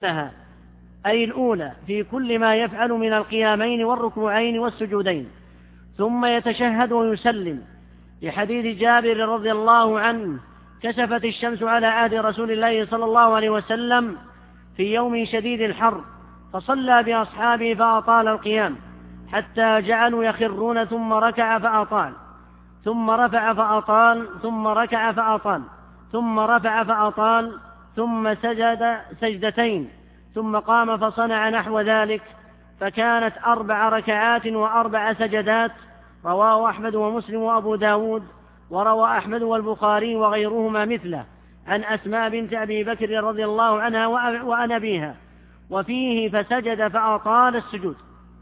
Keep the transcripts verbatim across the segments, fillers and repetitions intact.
لها أي الأولى في كل ما يفعل من القيامين والركوعين والسجودين، ثم يتشهد ويسلم، لحديث جابر رضي الله عنه: كسفت الشمس على عهد رسول الله صلى الله عليه وسلم في يوم شديد الحر، فصلى بأصحابه فأطال القيام حتى جعلوا يخرون، ثم ركع فأطال، ثم رفع فأطال، ثم ركع فأطال، ثم رفع فأطال، ثم سجد سجدتين، ثم قام فصنع نحو ذلك، فكانت أربع ركعات وأربع سجدات. رواه أحمد ومسلم وأبو داود، وروى أحمد والبخاري وغيرهما مثله عن أسماء بنت أبي بكر رضي الله عنها وعن أبيها، وفيه: فسجد فأطال السجود.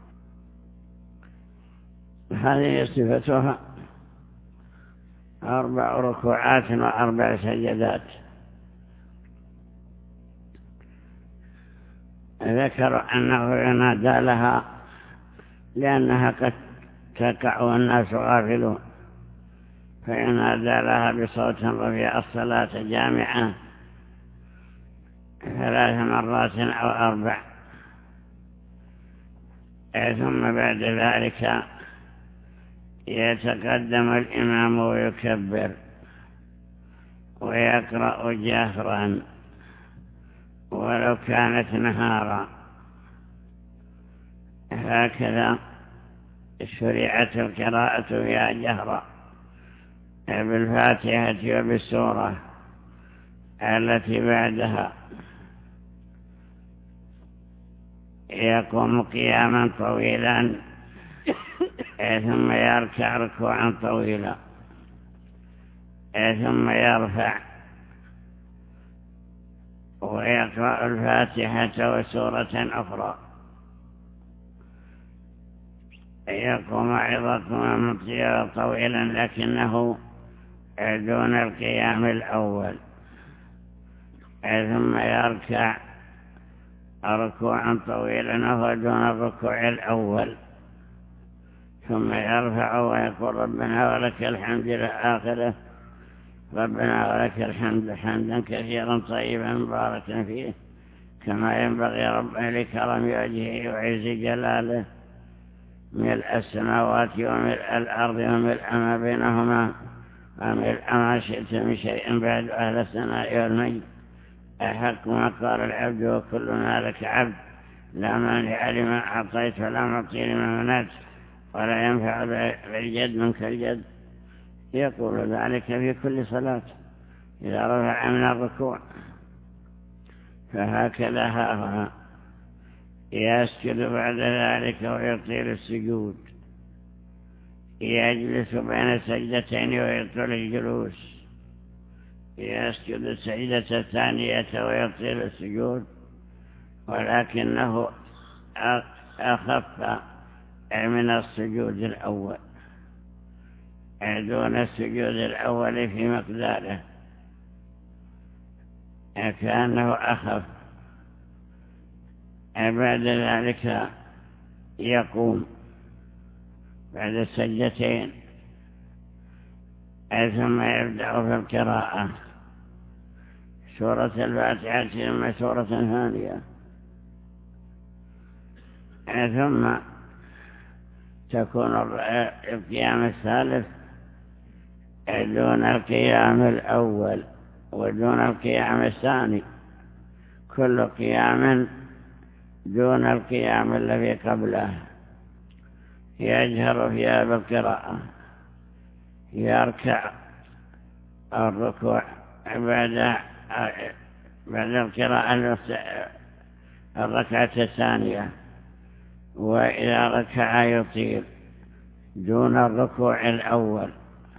هذه صفتها أربع ركوعات وأربع سجدات. ذكر أنه ينادى لها لأنها قد تقع والناس غافلون، فينادى لها بصوت رفيع: الصلاة جامعة، ثلاث مرات أو أربع. ثم بعد ذلك يتقدم الإمام ويكبر ويقرأ جهرا ولو كانت نهارا. هكذا شرعت القراءة فيها جهرا بالفاتحة وبالسورة التي بعدها. يقوم قياما طويلا ثم يركع ركوعا طويلا ثم يرفع ويقرأ الفاتحة وسورة أخرى. يقوم عظة طويلا لكنه دون القيام الأول، ثم يركع ركوعا طويلا وهو دون الركوع الأول، ثم يرفع ويقول: ربنا ولك الحمد إلى آخره. ربنا ولك الحمد حمدا كثيرا طيبا مباركا فيه كما ينبغي ربنا لكرم وجهه وعز جلاله، ملء السماوات وملء الأرض وملء ما بينهما وملء ما شئت من شيء بعد، أهل الثناء والمجد. أحق ما قال العبد وكلنا لك عبد، لا مانع لما أعطيت ولا معطي لما منعت ولا ينفع بالجد منك الجد. يقول ذلك في كل صلاة إذا رفع من الركوع. فهكذا هاها يسجد بعد ذلك ويطيل السجود، يجلس بين السجدتين ويطول الجلوس، يسجد السجدة الثانية ويطيل السجود، ولكنه أخف من السجود الأول، دون السجود الأول في مقداره، كأنه أخف. بعد ذلك يقوم بعد السجدتين ثم يبدأ في القراءة، سورة الفاتحة ثم سورة ثانية، ثم تكون القيام الثالث دون القيام الأول ودون القيام الثاني، كل قيام دون القيام الذي قبله. يجهر فيها بالقراءة، يركع الركوع بعد بعد القراءة الركعة الثانية، وإذا ركع يطيل دون الركوع الأول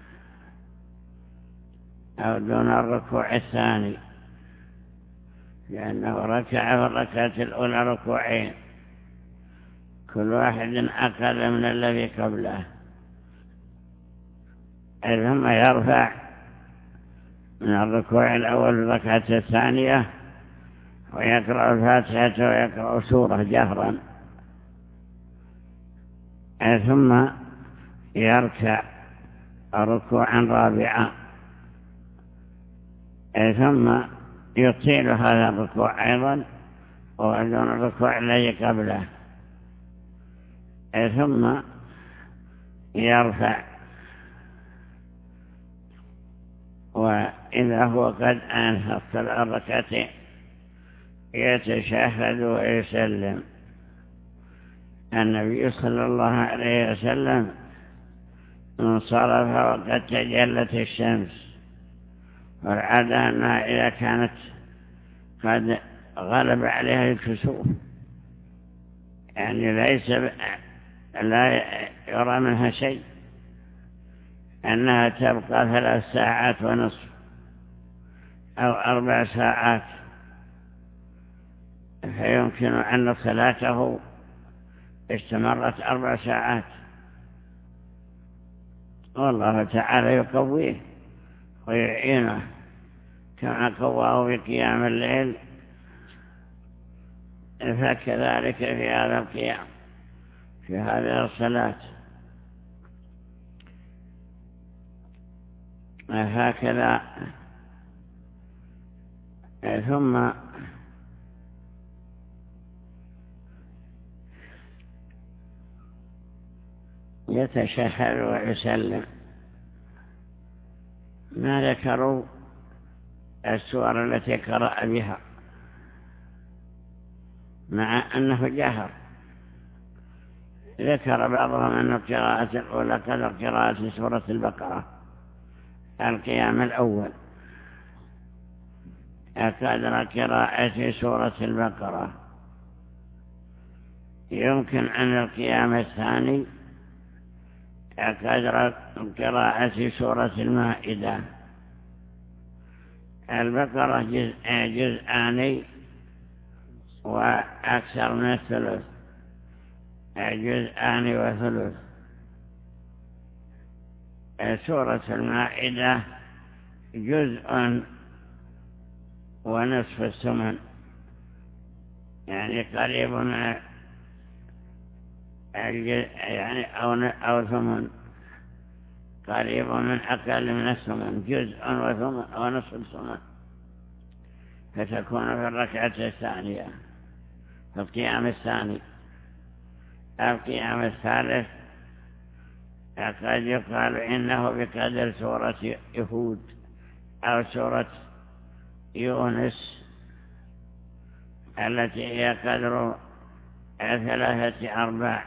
أو دون الركوع الثاني، لأنه ركع في الركعة الأولى ركوعين كل واحد أقل من الذي قبله، ثم يرفع من الركوع الأول في الركعة الثانية ويقرأ الفاتحة ويقرأ سورة جهرا، ثم يركع ركوعا رابعا، ثم يطيل هذا الركوع أيضا ودون الركوع الذي قبله، ثم يرفع، وإذا هو قد أنهى الركعتين يتشهد ويسلم. النبي صلى الله عليه وسلم انصرف وقد تجلت الشمس، والعادة أنها إذا كانت قد غلب عليها الكسوف، يعني ليس لا يرى منها شيء، أنها تبقى ثلاث ساعات ونصف أو أربع ساعات، فيمكن أن صلاته استمرت أربع ساعات، والله تعالى يقويه ويعينه كما قواه في قيام الليل، فكذلك في هذا القيام في هذه الصلاة. هكذا ثم يتشهد ويسلم. ما ذكروا السور التي قرأ بها، مع أنه جهر. ذكر بعضهم أن القراءة الأولى قدر قراءة سورة البقرة القيام الأول، قدر قراءة سورة البقرة. يمكن أن القيام الثاني قدر قراءة سورة المائدة. البقرة جزء جزءان وأكثر من الثلث، جزءان وثلث. سورة المائدة جزء ونصف الثمن، يعني قريب من يعني أو أو ثمن، قريب من أقل من الثمن، جزء وثمن ونصف الثمن، فتكون في الركعة الثانية في القيام الثاني. القيام الثالث قد يقال إنه بقدر سورة يهود أو سورة يونس التي هي قدر ثلاثة أرباع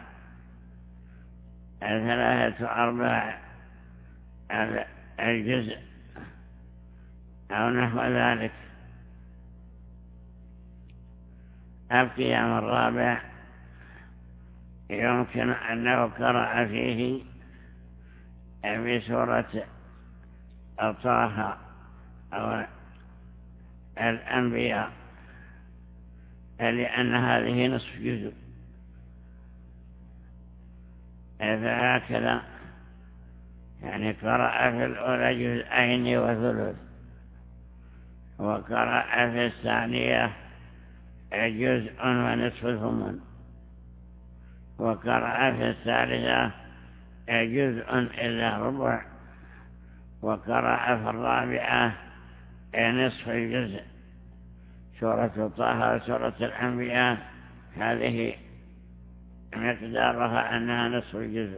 ثلاثة أرباع الجزء أو نحو ذلك. القيام الرابع يمكن أنه قرأ فيه بسورة طه أو الأنبياء، لأن هذه نصف جزء، فهكذا يعني قرأ في الأولى جزءين وثلث، وقرأ في الثانية جزء ونصف ثمن، وقرأ في الثالثة جزء إلا ربع، وقرأ في الرابعة نصف الجزء. سورة طه وسورة الأنبياء هذه مقدارها أنها نصف الجزء.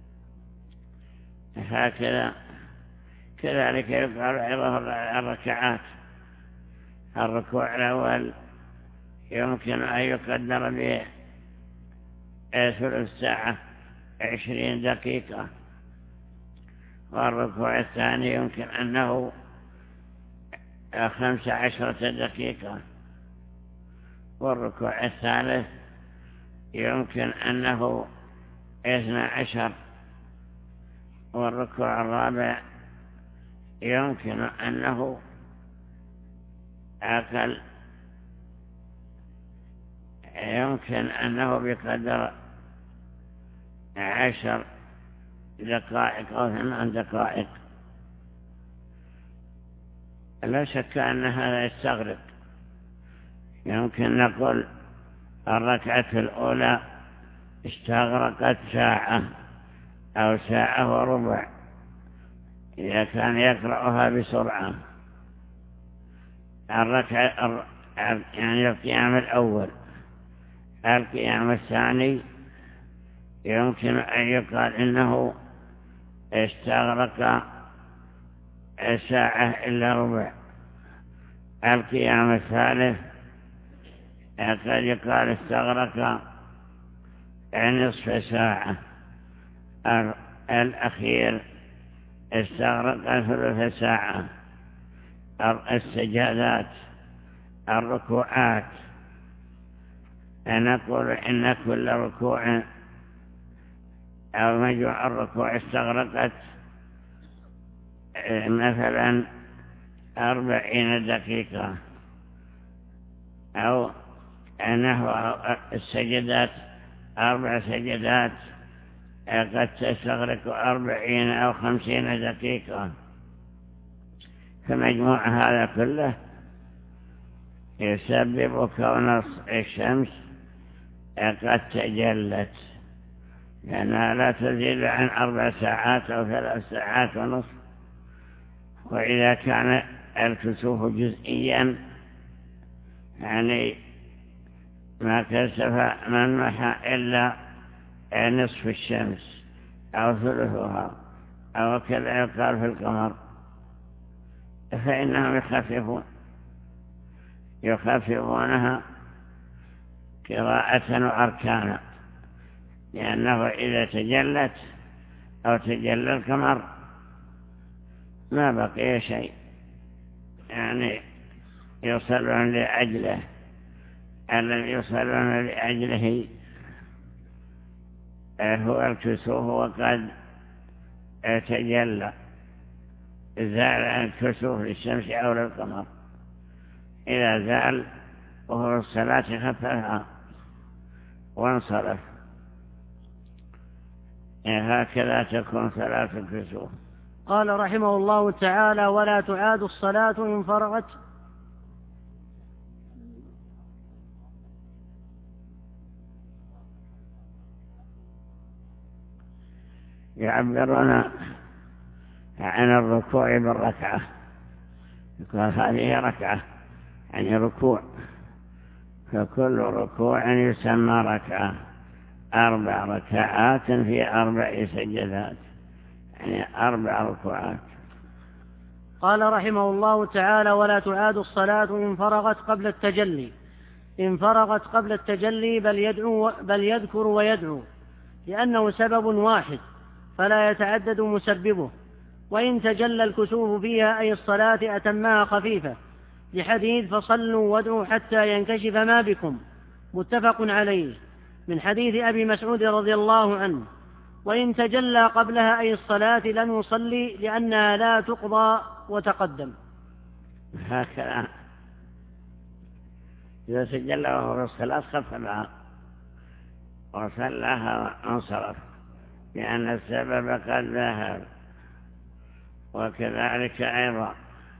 هكذا كذلك يقال عظه الركعات. الركوع الأول يمكن أن يقدر به ثلث ساعة عشرين دقيقة، والركوع الثاني يمكن أنه خمس عشرة دقيقة، والركوع الثالث يمكن أنه اثنى عشر، والركوع الرابع يمكن أنه أقل، يمكن أنه بقدر عشر دقائق أو ثمان دقائق. لا شك أن هذا يستغرق. يمكن نقول الركعة الأولى استغرقت ساعة أو ساعة وربع إذا كان يقرأها بسرعة. الركعة يعني القيام الأول القيام الثاني يمكن أن يقال إنه استغرق ساعة إلا ربع. القيام الثالث قد يقال استغرق نصف ساعة. الأخير استغرق ثلث ساعة. السجادات الركوعات نقول إن كل ركوع أو مجموع الركوع استغرقت مثلا أربعين دقيقة، أو أنه السجدات أربع سجدات قد تستغرق أربعين أو خمسين دقيقة. فمجموع هذا كله يسبب كون الشمس قد تجلت، لأنها لا تزيد عن أربع ساعات أو ثلاث ساعات ونصف. وإذا كان الكسوف جزئيا يعني ما كسف من محى إلا نصف الشمس أو ثلثها أو كذا يقال في القمر، فإنهم يخففون يخففونها قراءة وأركانا، لأنه إذا تجلت أو تجلى القمر ما بقي شيء، يعني يصلون لأجله الذي يصلون لأجله هو الكسوف، وقد تجلى زال الكسوف للشمس أو للقمر. إذا زال وهو الصلاة خففها وانصرف. هكذا تكون صلاة الكسوف. قال رحمه الله تعالى: ولا تعاد الصلاة إن فرغت يعبرون عن الركوع بالركعة، يقول هذه ركعة يعني ركوع، فكل ركوع يسمى ركعة. أربع ركعات في أربع سجدات، يعني أربع ركوعات. قال رحمه الله تعالى: ولا تعاد الصلاة إن فرغت قبل التجلي. إن فرغت قبل التجلي بل, يدعو بل يذكر ويدعو، لأنه سبب واحد فلا يتعدد مسببه. وإن تجلى الكسوف فيها أي الصلاة أتمها خفيفة، لحديث فصلوا وادعوا حتى ينكشف ما بكم، متفق عليه، من حديث أبي مسعود رضي الله عنه. وإن تجلى قبلها أي الصلاة لم يصلي، لأنها لا تقضى وتقدم. هكذا إذا تجلى وهو الصلاة خففها وصلىها وانصرف، لأن السبب قد ذهب. وكذلك أيضا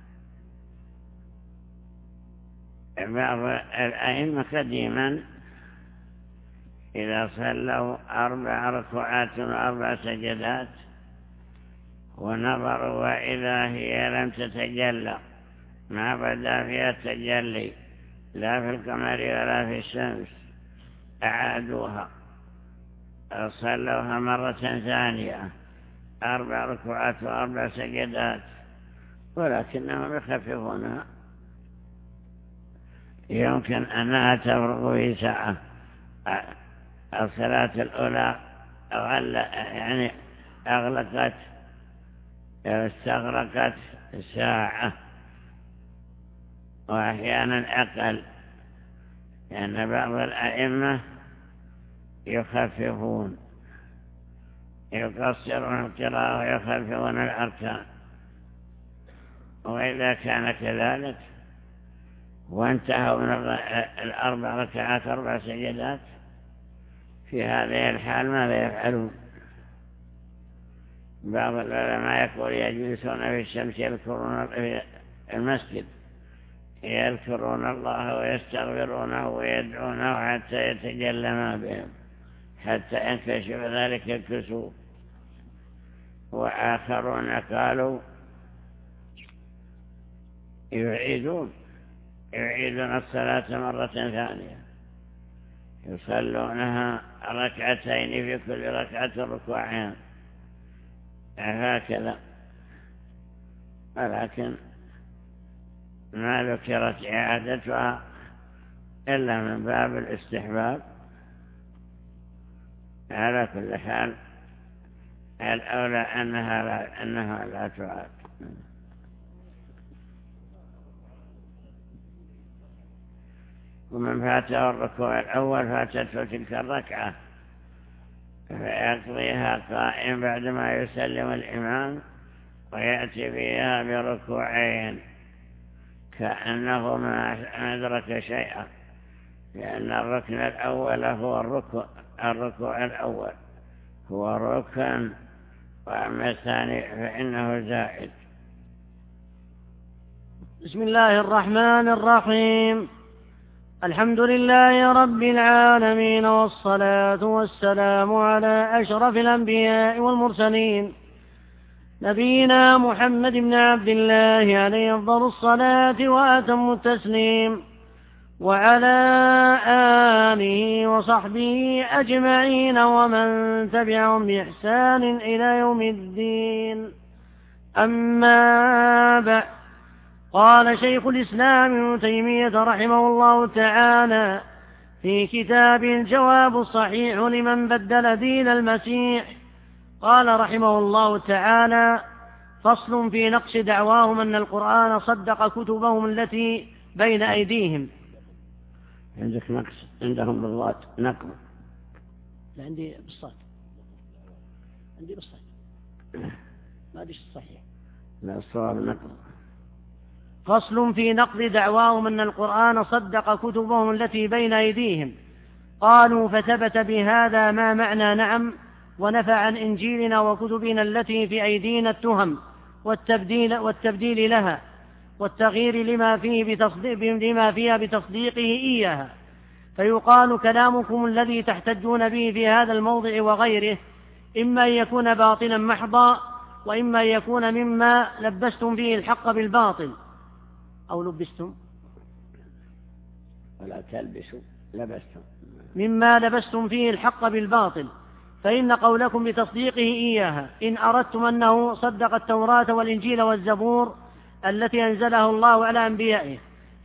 بعض الأئمة قديما إذا صلوا أربع ركوعات وأربع سجدات ونظروا وإذا هي لم تتجلى، ما بدا فيها التجلي لا في القمر ولا في الشمس، أعادوها صلوها مرة ثانية أربع ركوعات وأربع سجدات، ولكنهم يخففونها. يمكن أنها تفرغ في ساعة. الصلاة الأولى يعني أغلقت استغرقت ساعة وأحيانا أقل، لأن بعض الأئمة يخففون يقصرون القراءة ويخففون الأركان. وإذا كان كذلك وانتهوا من الأربع ركعات أربع سجدات، في هذه الحال ماذا يفعلون؟ بعض العلماء يقول يجلسون في الشمس يذكرون في المسجد يذكرون الله ويستغفرونه ويدعونه حتى يتجلى ما بهم، حتى ينكشف ذلك الكسوف. وآخرون قالوا يعيدون يعيدون الصلاة مرة ثانية، يصلونها ركعتين في كل ركعة ركوعين هكذا، ولكن ما ذكرت إعادتها إلا من باب الاستحباب. على كل حال الأولى أنها لا, أنها لا تعاد. ومن فاته الركوع الأول فاتته تلك الركعة فيقضيها قائم بعدما يسلم الإمام ويأتي فيها بركوعين كأنه ما أدرك شيئا، لأن الركن الأول هو الركوع الركوع الأول هو ركن، وأما الثاني فإنه زائد. بسم الله الرحمن الرحيم. الحمد لله رب العالمين، والصلاة والسلام على أشرف الأنبياء والمرسلين نبينا محمد بن عبد الله عليه أفضل الصلاة وأتم التسليم، وعلى آله وصحبه أجمعين ومن تبعهم بإحسان إلى يوم الدين. أما بعد، قال شيخ الإسلام ابن تيمية رحمه الله تعالى في كتاب الجواب الصحيح لمن بدل دين المسيح، قال رحمه الله تعالى: فصل في نقص دعواهم أن القرآن صدق كتبهم التي بين أيديهم. عندك نقص عندهم بالضاد نقص؟ لا، عندي بالصاد، عندي بالصاد ما أدري الصحيح. لا، الصواب نقص. فصل في نقض دعواهم أن القرآن صدق كتبهم التي بين أيديهم. قالوا: فثبت بهذا ما معنى نعم، ونفى عن إنجيلنا وكتبنا التي في أيدينا التهم والتبديل, والتبديل لها والتغيير لما, فيه بتصديق لما فيها بتصديقه إياها. فيقال: كلامكم الذي تحتجون به في هذا الموضع وغيره إما أن يكون باطلا محضا، وإما أن يكون مما لبستم فيه الحق بالباطل، أو لبستم ولا تلبسوا لبستم مما لبستم فيه الحق بالباطل. فإن قولكم بتصديقه إياها إن أردتم أنه صدق التوراة والإنجيل والزبور التي أنزله الله على أنبيائه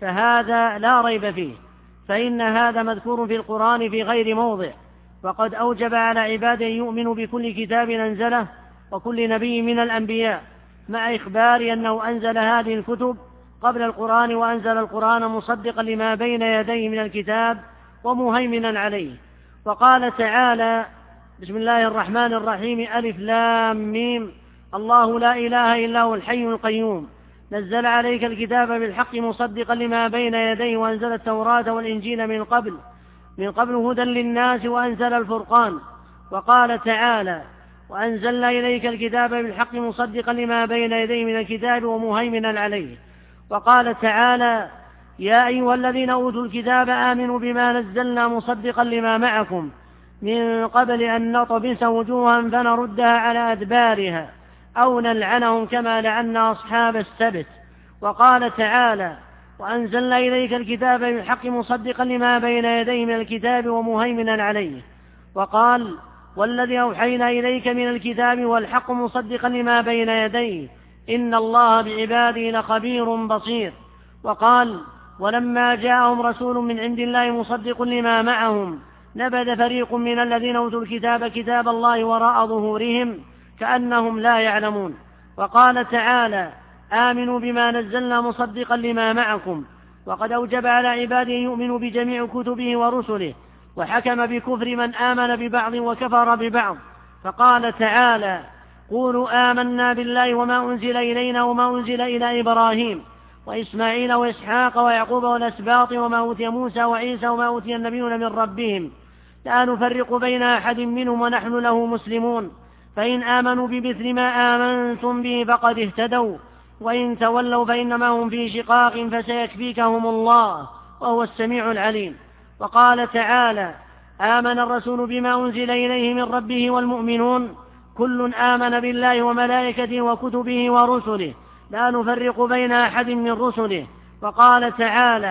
فهذا لا ريب فيه، فإن هذا مذكور في القرآن في غير موضع، وقد أوجب على عباده يؤمنوا بكل كتاب أنزله وكل نبي من الأنبياء، مع إخبار أنه أنزل هذه الكتب قبل القرآن، وأنزل القرآن مصدقا لما بين يديه من الكتاب ومهيمنا عليه. وقال تعالى: بسم الله الرحمن الرحيم: ألف لام ميم، الله لا إله إلا هو الحي القيوم، نزل عليك الكتاب بالحق مصدقا لما بين يديه، وأنزل التوراة والإنجيل من قبل من قبل هدى للناس، وأنزل الفرقان. وقال تعالى: وأنزلنا إليك الكتاب بالحق مصدقا لما بين يديه من الكتاب ومهيمنا عليه. وقال تعالى: يا أيها الذين أوتوا الكتاب آمنوا بما نزلنا مصدقا لما معكم من قبل أن نطمس وجوها فنردها على أدبارها أو نلعنهم كما لعنا أصحاب السبت. وقال تعالى: وأنزلنا إليك الكتاب بالحق مصدقا لما بين يديه من الكتاب ومهيمنا عليه. وقال: والذي أوحينا إليك من الكتاب والحق مصدقا لما بين يديه إن الله بعباده لخبير بصير. وقال: ولما جاءهم رسول من عند الله مصدق لما معهم نبذ فريق من الذين أوتوا الكتاب كتاب الله وراء ظهورهم كأنهم لا يعلمون. وقال تعالى: آمنوا بما نزلنا مصدقا لما معكم. وقد أوجب على عباده يؤمنوا بجميع كتبه ورسله، وحكم بكفر من آمن ببعض وكفر ببعض. فقال تعالى: قولوا آمنا بالله وما أنزل إلينا وما أنزل إلى إبراهيم وإسماعيل وإسحاق ويعقوب والأسباط وما أوتي موسى وعيسى وما أوتي النبيون من ربهم لا نفرق بين أحد منهم ونحن له مسلمون، فإن آمنوا بمثل ما آمنتم به فقد اهتدوا، وإن تولوا فإنما هم في شقاق فسيكفيكهم الله وهو السميع العليم. وقال تعالى: آمن الرسول بما أنزل إليه من ربه والمؤمنون كل آمن بالله وملائكته وكتبه ورسله لا نفرق بين أحد من رسله. وقال تعالى: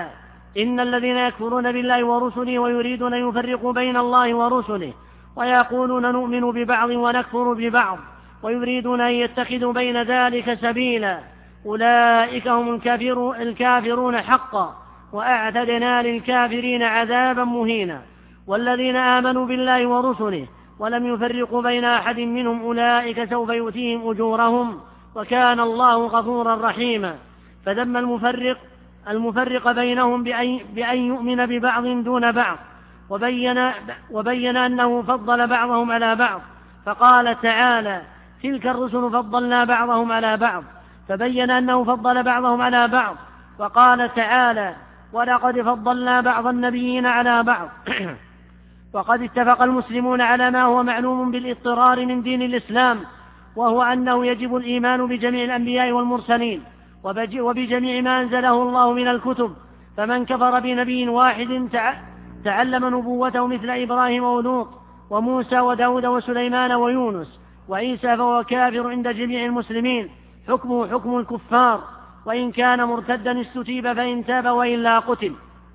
إن الذين يكفرون بالله ورسله ويريدون أن يفرقوا بين الله ورسله ويقولون نؤمن ببعض ونكفر ببعض ويريدون أن يتخذوا بين ذلك سبيلا أولئك هم الكافرون حقا وأعتدنا للكافرين عذابا مهينا. والذين آمنوا بالله ورسله ولم يفرقوا بين أحد منهم أولئك سوف يؤتيهم أجورهم وكان الله غفورا رحيما. فذم المفرق المفرق بينهم بأن يؤمن ببعض دون بعض وبين, وبين أنه فضل بعضهم على بعض، فقال تعالى تلك الرسل فضلنا بعضهم على بعض، فبين أنه فضل بعضهم على بعض. وقال تعالى ولقد فضلنا بعض النبيين على بعض. وقد اتفق المسلمون على ما هو معلوم بالاضطرار من دين الإسلام، وهو أنه يجب الإيمان بجميع الأنبياء والمرسلين وبجميع ما أنزله الله من الكتب. فمن كفر بنبي واحد تعلم نبوته مثل إبراهيم ولوط وموسى وداود وسليمان ويونس وعيسى فهو كافر عند جميع المسلمين، حكمه حكم الكفار، وإن كان مرتدا استتيب فإن تاب وإلا قتل.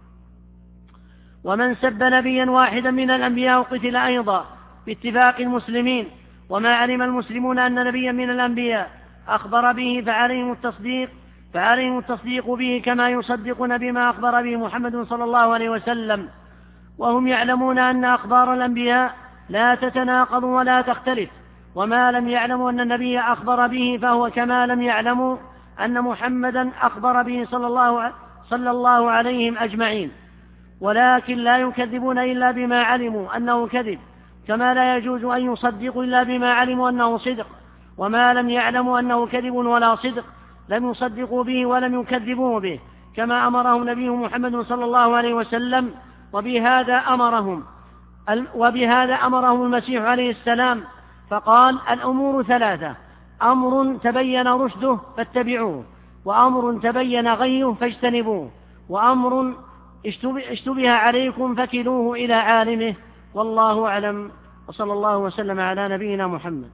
ومن سب نبيا واحدا من الأنبياء قتل أيضا باتفاق المسلمين. وما علم المسلمون أن نبيا من الأنبياء أخبر به فعليهم التصديق فعليهم التصديق به كما يصدقون بما أخبر به محمد صلى الله عليه وسلم. وهم يعلمون أن أخبار الأنبياء لا تتناقض ولا تختلف، وما لم يعلموا أن النبي أخبر به فهو كما لم يعلموا أن محمدا أخبر به صلى الله, صلى الله عليهم أجمعين. ولكن لا يكذبون إلا بما علموا أنه كذب، كما لا يجوز أن يصدقوا إلا بما علموا أنه صدق. وما لم يعلموا أنه كذب ولا صدق لم يصدقوا به ولم يكذبوه به، كما أمرهم نبيه محمد صلى الله عليه وسلم. وبهذا أمرهم وبهذا أمرهم المسيح عليه السلام، فقال الأمور ثلاثة: أمر تبين رشده فاتبعوه، وأمر تبين غيه فاجتنبوه، وأمر اشتبه عليكم فكلوه إلى عالمه. والله أعلم، وصلى الله وسلم على نبينا محمد.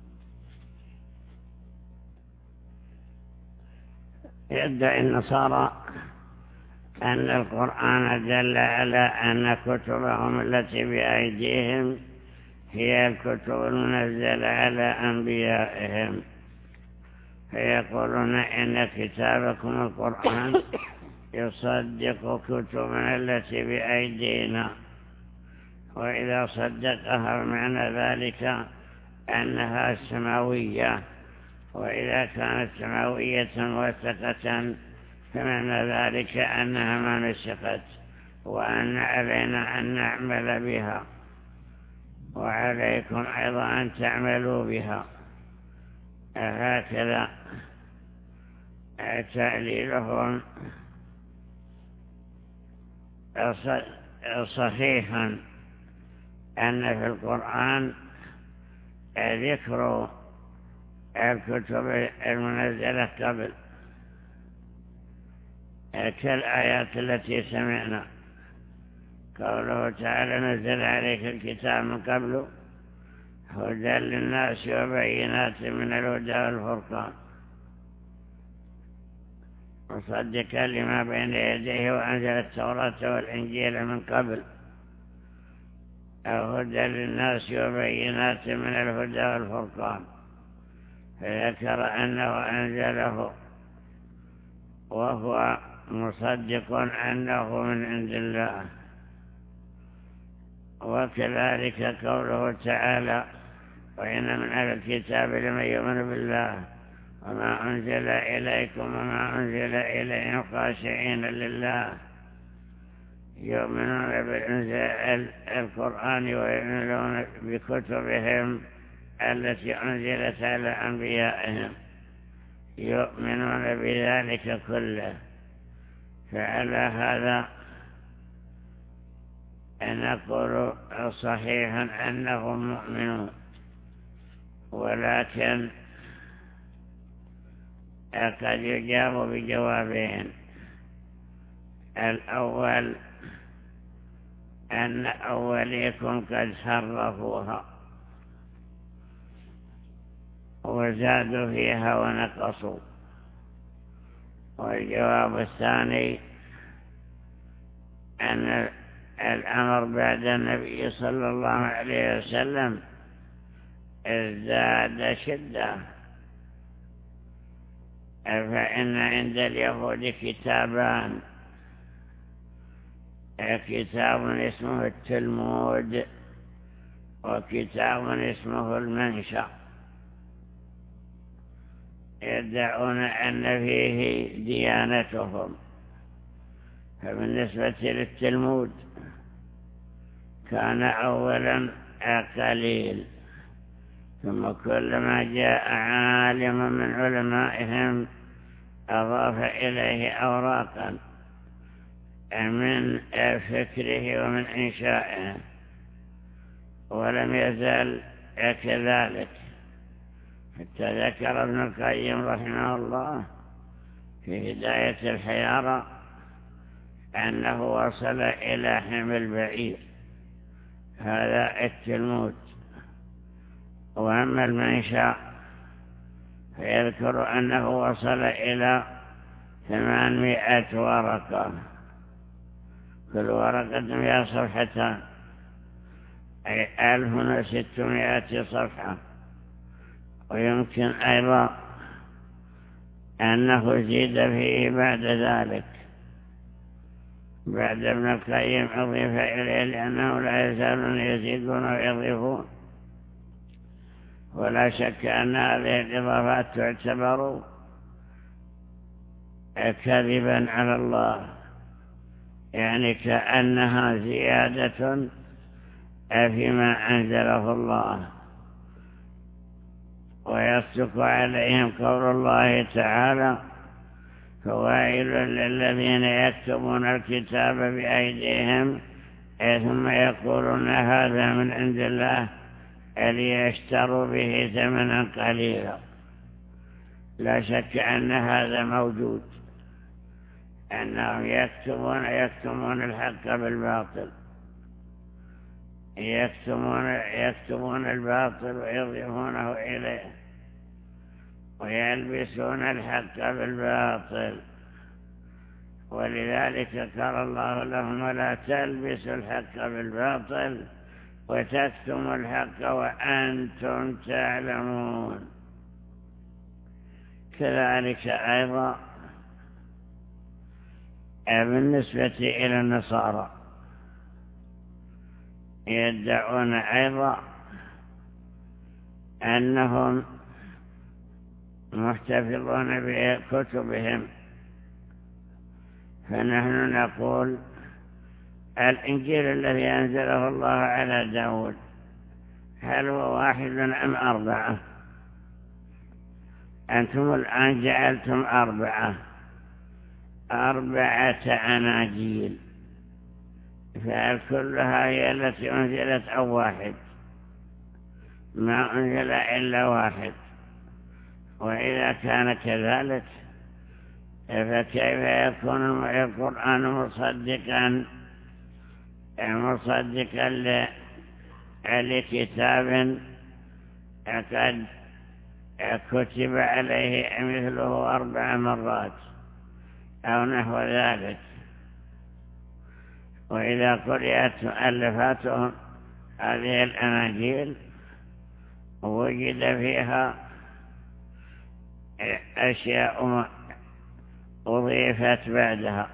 يدعي النصارى أن القرآن دل على أن كتبهم التي بأيديهم هي الكتب المنزلة على أنبيائهم، فيقولون إن كتابكم القرآن يصدق كتبنا التي بأيدينا، وإذا صدقها معنى ذلك أنها سماوية، وإذا كانت سماوية موثقة فمعنى ذلك أنها ما نسخت، وأن علينا أن نعمل بها، وعليكم أيضا أن تعملوا بها. هكذا تعليلهم صحيحا أن في القرآن ذكر الكتب المنزلة قبل، كالآيات التي سمعنا قوله تعالى نزل عليك الكتاب من قبل هدى للناس وبينات من الهدى والفرقان مصدقا لما بين يديه وأنزل التوراة والإنجيل من قبل هدى للناس وبينات من الهدى والفرقان، فذكر أنه أنزله وهو مصدق أنه من عند الله. وكذلك قوله تعالى وإن من أهل الكتاب لمن يؤمن بالله وما أنزل إليكم وما أنزل إليهم خاشعين لله، يؤمنون بالقرآن ويؤمنون بكتبهم التي أنزلت على أنبيائهم، يؤمنون بذلك كله. فعلى هذا نقول صحيحا أنهم مؤمنون، ولكن قد يجاب بجوابين. الأول أن أوليكم قد حرفوها وزادوا فيها ونقصوا. والجواب الثاني أن الأمر بعد النبي صلى الله عليه وسلم ازداد شدة، فإن عند اليهود كتابان، كتاب اسمه التلمود وكتاب اسمه المنشأ، يدعون أن فيه ديانتهم. فبالنسبة للتلمود كان أولا قليل، ثم كلما جاء عالم من علمائهم أضاف إليه أوراقا من فكره ومن إنشائه، ولم يزال كذلك، حتى ذكر ابن القيم رحمه الله في هداية الحيارى أنه وصل إلى حمل بعير، هذا التلمود. وأما المنشأ فيذكر أنه وصل إلى ثمانمائة ورقة، كل ورقة فيها صفحتان، أي ألف وستمائة صفحة. ويمكن أيضا أنه زيد فيه بعد ذلك، بعد ابن القيم أضيف إليه، لأنه لا يزالون يزيدون ويضيفون. ولا شك أن هذه الإضافات تعتبر كذبا على الله، يعني كأنها زيادة فيما أنزله الله. ويصدق عليهم قول الله تعالى: فويل للذين يكتبون الكتاب بأيديهم ثم يقولون هذا من عند الله ليشتروا به ثمنا قليلا. لا شك أن هذا موجود، أنهم يكتبون يكتمون الحق بالباطل، يكتمون يكتمون الباطل ويضيفونه إليه، ويلبسون الحق بالباطل. ولذلك قال الله لهم: ولا تلبسوا الحق بالباطل وتكتموا الحق وأنتم تعلمون. كذلك أيضا بالنسبة إلى النصارى يدعون أيضا أنهم محتفظون بكتبهم، فنحن نقول: الإنجيل الذي أنزله الله على داود هل هو واحد أم أربعة؟ أنتم الآن جعلتم أربعة أربعة أناجيل، فهل كلها هي التي أنزلت أو واحد؟ ما أنزل إلا واحد. وإذا كان كذلك فكيف يكون القرآن مصدقا مصدقا لكتاب قد كتب عليه مثله أربع مرات أو نحو ذلك؟ وإذا قرأت مؤلفاتهم هذه الأناجيل وجد فيها أشياء أضيفت بعدها،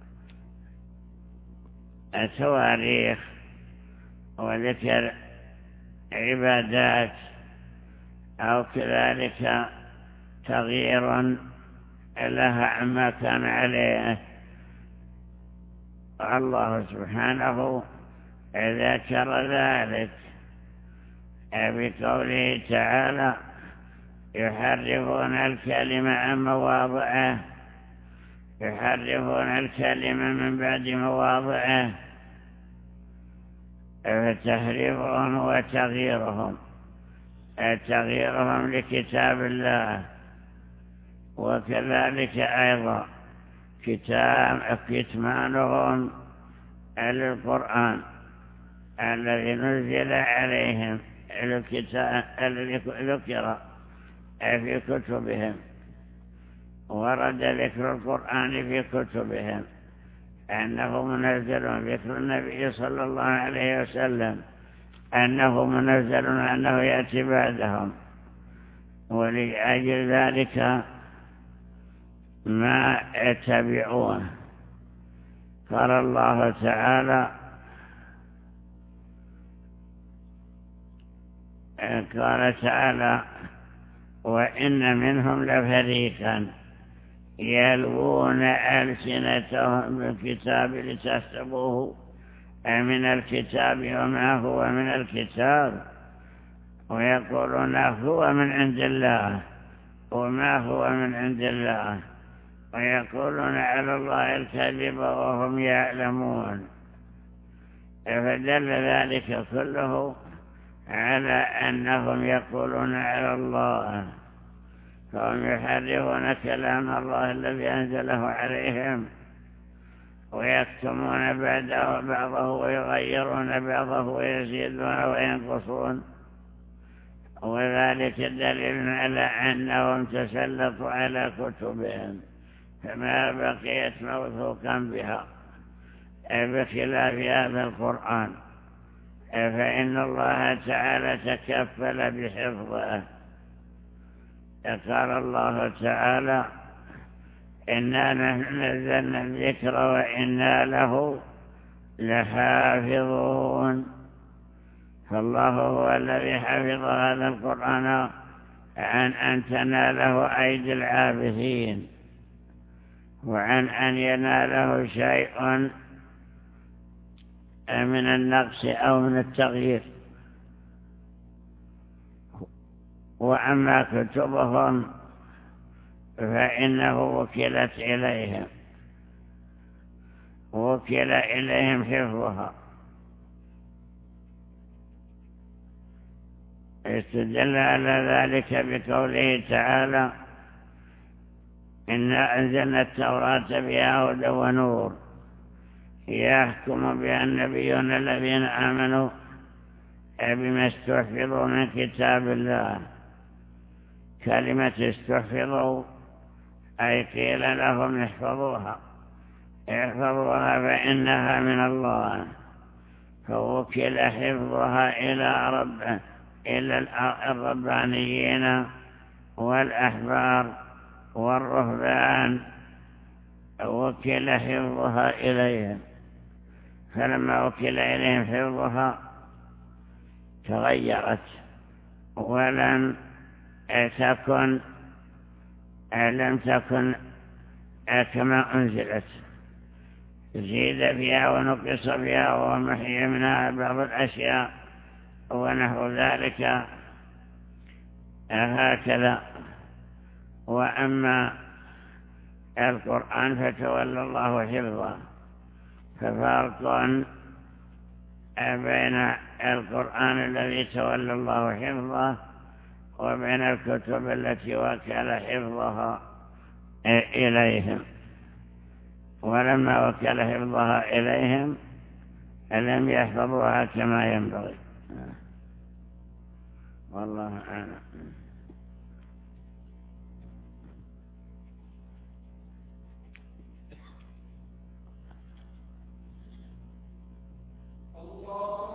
التواريخ وذكر عبادات، أو كذلك تغيير لها عما كان عليه. الله سبحانه ذكر ذلك بقوله تعالى: يحرفون الكلمة عن مواضعه، يحرفون الكلمة من بعد مواضعه، فتحريفهم وتغييرهم تغييرهم لكتاب الله. وكذلك أيضا كتاب كتمانهم للقرآن الذي نزل عليهم، الكتاب الذي ذكر في كتبهم، ورد ذكر القرآن في كتبهم، أنه منزل ذكر النبي صلى الله عليه وسلم أنه منزل أنه يأتي بعدهم، ولأجل ذلك ما يتبعون. قال الله تعالى قال تعالى وإن منهم لفريقا يلوون ألسنتهم بالكتاب لتحسبوه من الكتاب وما هو من الكتاب ويقولون هو من عند الله وما هو من عند الله ويقولون على الله الكذب وهم يعلمون. فدل ذلك كله على أنهم يقولون على الله، فهم يحرفون كلام الله الذي أنزله عليهم ويكتمون بعده بعضه ويغيرون بعضه ويزيدون وينقصون، وذلك دليل على أنهم تسلطوا على كتبهم فما بقيت موثوقا بها بخلاف هذا القرآن، فإن الله تعالى تكفل بحفظه. قال الله تعالى إنا نحن نزلنا الذكر وإنا له لحافظون. فالله هو الذي حفظ هذا القرآن عن أن تناله أيدي العابثين وعن أن يناله شيء من النقص أو من التغيير. وأما كتبهم فإنه وكلت إليهم وكل إليهم حفظها. استدل على ذلك بقوله تعالى إنا أنزلنا التوراة بها هدى ونور يحكم بها النبيون الذين آمنوا بما استحفظوا من كتاب الله. كلمة استحفظوا أي قيل لهم احفظوها احفظوها فإنها من الله، فوكل حفظها إلى رب إلى الربانيين والأحبار والرهبان، وكل حفظها إليهم. فلما وكل إليهم حفظها تغيرت ولم تكن لم تكن كما أنزلت، زيد فيها ونقص فيها ومحي منها بعض الأشياء ونحو ذلك هكذا. وأما القرآن فتولى الله حفظه، ففرق بين القرآن الذي تولى الله حفظه وبين الكتب التي وكل حفظها إليهم. ولما وكل حفظها إليهم لم يحفظوها كما ينبغي. والله أعلم. الله